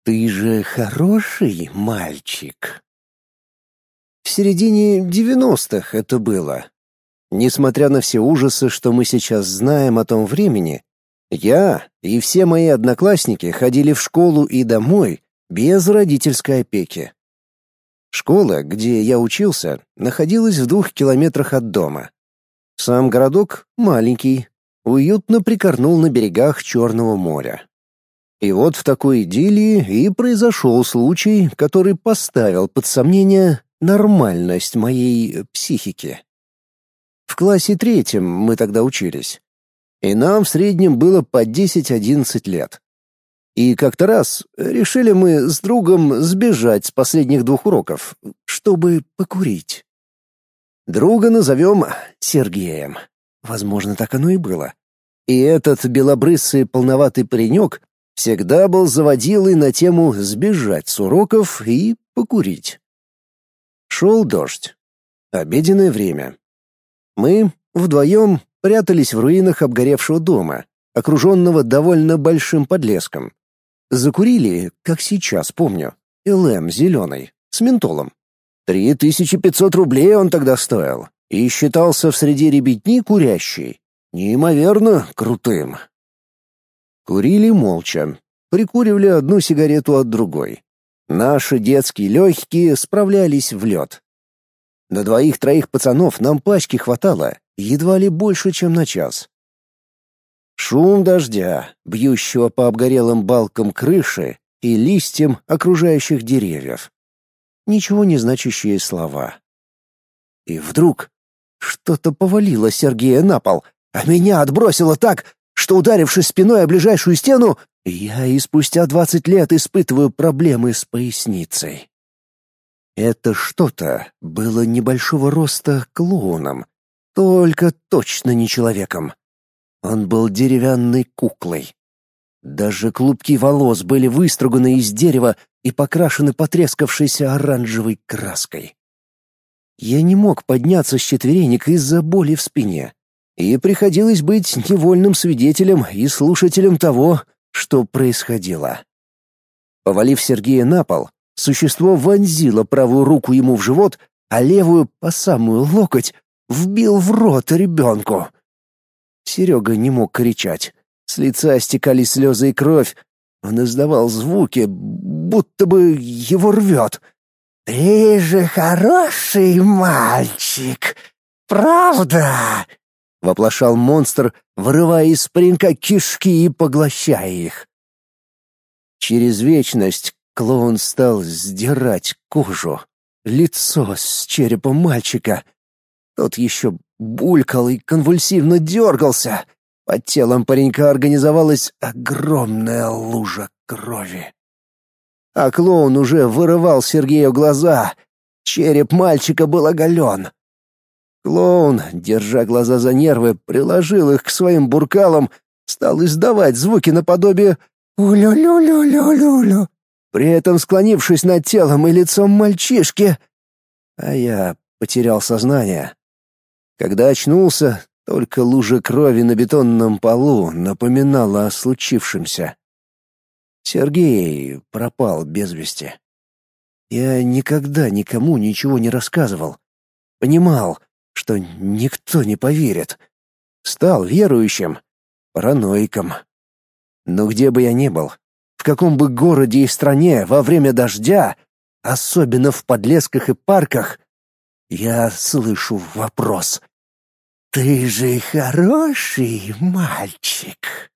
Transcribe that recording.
Ты же хороший мальчик. В середине 90-х это было. Несмотря на все ужасы, что мы сейчас знаем о том времени, я и все мои одноклассники ходили в школу и домой без родительской опеки. Школа, где я учился, находилась в 2 километрах от дома. Сам городок маленький, уютно прикорнул на берегах Черного моря. И вот в такой идиллии и произошел случай, который поставил под сомнение нормальность моей психики. В классе 3 мы тогда учились, и нам в среднем было по 10-11 лет. И как-то раз решили мы с другом сбежать с последних 2 уроков, чтобы покурить. Друга назовем Сергеем. Возможно, так оно и было. И этот белобрысый полноватый паренек всегда был заводилой на тему сбежать с уроков и покурить. Шел дождь. Обеденное время. Мы вдвоем прятались в руинах обгоревшего дома, окруженного довольно большим подлеском. Закурили, как сейчас помню, ЛМ зеленый, с ментолом. 3500 рублей он тогда стоил и считался в среде ребятни курящей неимоверно крутым. Курили молча, прикуривали одну сигарету от другой. Наши детские легкие справлялись в лед. На 2-3 пацанов нам пачки хватало, едва ли больше, чем на час. Шум дождя, бьющего по обгорелым балкам крыши и листьям окружающих деревьев. Ничего не значащие слова. И вдруг что-то повалило Сергея на пол, а меня отбросило так, что, ударившись спиной о ближайшую стену, я и спустя 20 лет испытываю проблемы с поясницей. Это что-то было небольшого роста клоуном, только точно не человеком. Он был деревянной куклой. Даже клубки волос были выструганы из дерева и покрашены потрескавшейся оранжевой краской. Я не мог подняться с четверенек из-за боли в спине, и приходилось быть невольным свидетелем и слушателем того, что происходило. Повалив Сергея на пол, существо вонзило правую руку ему в живот, а левую, по самую локоть, вбил в рот ребенку. Серега не мог кричать. С лица стекали слезы и кровь. Он издавал звуки, будто бы его рвет. «Ты же хороший мальчик, правда?» — воплощал монстр, вырывая из паренька кишки и поглощая их. Через вечность клоун стал сдирать кожу, лицо с черепа мальчика. Тот еще булькал и конвульсивно дергался. Под телом паренька организовалась огромная лужа крови. А клоун уже вырывал Сергею глаза. Череп мальчика был оголен. Клоун, держа глаза за нервы, приложил их к своим буркалам, стал издавать звуки наподобие «улю-лю-лю-лю-лю-лю», при этом склонившись над телом и лицом мальчишки. А я потерял сознание. Когда очнулся, только лужа крови на бетонном полу напоминала о случившемся. Сергей пропал без вести. Я никогда никому ничего не рассказывал. Понимал, что никто не поверит. Стал верующим, параноиком. Но где бы я ни был, в каком бы городе и стране во время дождя, особенно в подлесках и парках, я слышу вопрос: «Ты же хороший мальчик».